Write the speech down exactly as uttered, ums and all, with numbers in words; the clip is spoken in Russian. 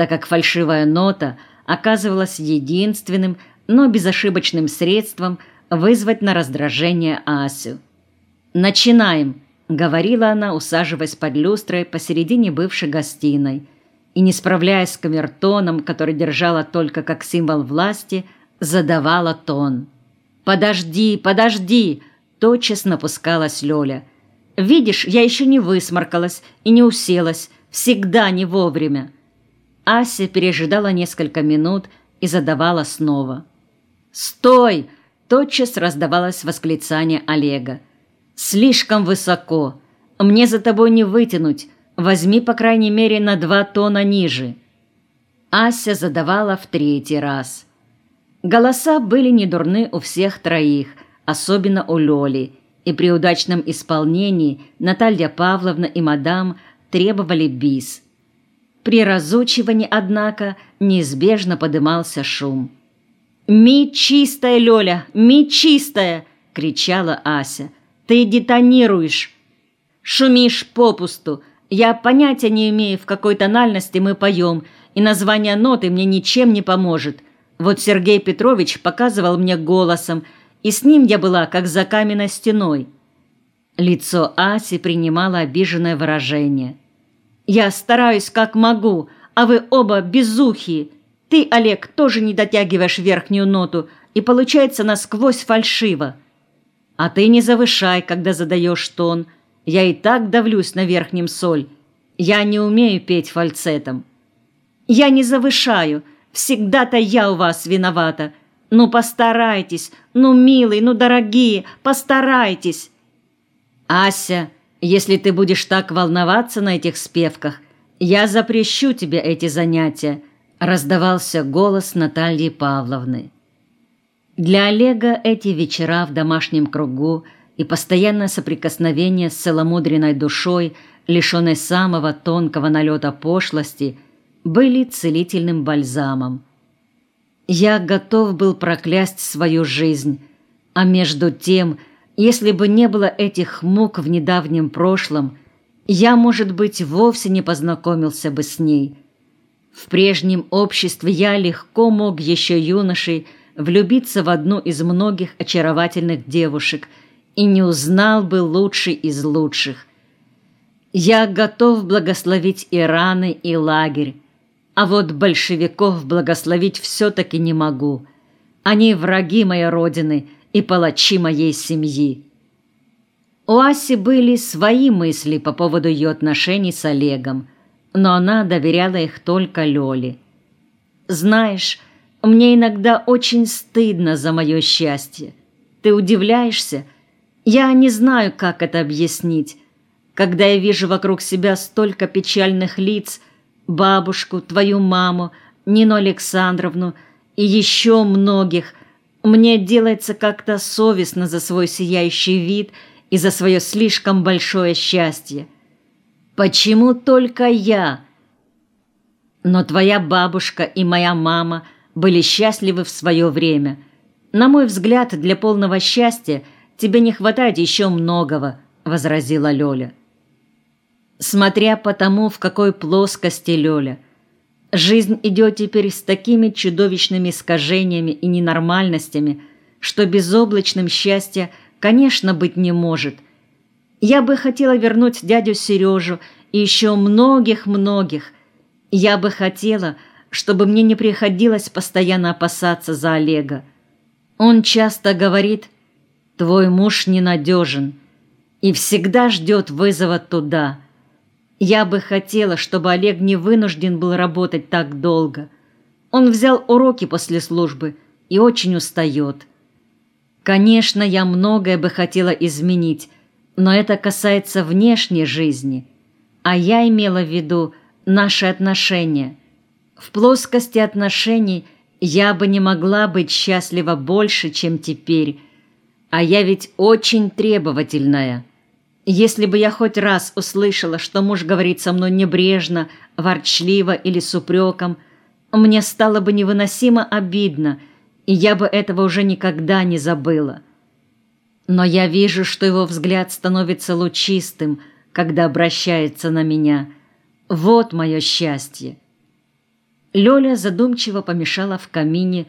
так как фальшивая нота оказывалась единственным, но безошибочным средством вызвать на раздражение Асю. «Начинаем», — говорила она, усаживаясь под люстрой посередине бывшей гостиной, и, не справляясь с камертоном, который держала только как символ власти, задавала тон. «Подожди, подожди!» — тотчас напускалась Лёля. «Видишь, я еще не высморкалась и не уселась, всегда не вовремя». Ася пережидала несколько минут и задавала снова. «Стой!» — тотчас раздавалось восклицание Олега. «Слишком высоко. Мне за тобой не вытянуть. Возьми, по крайней мере, на два тона ниже». Ася задавала в третий раз. Голоса были недурны у всех троих, особенно у Лёли, и при удачном исполнении Наталья Павловна и мадам требовали бис. При разучивании, однако, неизбежно подымался шум. «Ми чистая, Лёля, ми чистая!» — кричала Ася. «Ты детонируешь! Шумишь попусту! Я понятия не имею, в какой тональности мы поем, и название ноты мне ничем не поможет. Вот Сергей Петрович показывал мне голосом, и с ним я была, как за каменной стеной». Лицо Аси принимало обиженное выражение. «Я стараюсь, как могу, а вы оба безухие. Ты, Олег, тоже не дотягиваешь верхнюю ноту, и получается насквозь фальшиво. А ты не завышай, когда задаешь тон. Я и так давлюсь на верхнем соль. Я не умею петь фальцетом». «Я не завышаю. Всегда-то я у вас виновата. Ну, постарайтесь. Ну, милые, ну, дорогие, постарайтесь». «Ася, если ты будешь так волноваться на этих спевках, я запрещу тебе эти занятия», — раздавался голос Натальи Павловны. Для Олега эти вечера в домашнем кругу и постоянное соприкосновение с целомудренной душой, лишенной самого тонкого налета пошлости, были целительным бальзамом. Я готов был проклясть свою жизнь, а между тем, если бы не было этих мук в недавнем прошлом, я, может быть, вовсе не познакомился бы с ней. В прежнем обществе я легко мог еще юношей влюбиться в одну из многих очаровательных девушек и не узнал бы лучшей из лучших. Я готов благословить и раны, и лагерь, а вот большевиков благословить все-таки не могу. Они враги моей родины и палачи моей семьи. У Аси были свои мысли по поводу ее отношений с Олегом, но она доверяла их только Лёле. «Знаешь, мне иногда очень стыдно за мое счастье. Ты удивляешься? Я не знаю, как это объяснить. Когда я вижу вокруг себя столько печальных лиц, бабушку, твою маму, Нину Александровну и еще многих, мне делается как-то совестно за свой сияющий вид и за свое слишком большое счастье. Почему только я? Но твоя бабушка и моя мама были счастливы в свое время. На мой взгляд, для полного счастья тебе не хватает еще многого», — возразила Лёля. «Смотря по тому, в какой плоскости, Лёля. Жизнь идет теперь с такими чудовищными искажениями и ненормальностями, что безоблачным счастья, конечно, быть не может. Я бы хотела вернуть дядю Сережу и еще многих-многих. Я бы хотела, чтобы мне не приходилось постоянно опасаться за Олега. Он часто говорит: «Твой муж ненадежен», и всегда ждет вызова туда. Я бы хотела, чтобы Олег не вынужден был работать так долго. Он взял уроки после службы и очень устает. Конечно, я многое бы хотела изменить, но это касается внешней жизни, а я имела в виду наши отношения. В плоскости отношений я бы не могла быть счастлива больше, чем теперь, а я ведь очень требовательная. Если бы я хоть раз услышала, что муж говорит со мной небрежно, ворчливо или с упреком, мне стало бы невыносимо обидно, и я бы этого уже никогда не забыла. Но я вижу, что его взгляд становится лучистым, когда обращается на меня. Вот мое счастье. Лёля задумчиво помешала в камине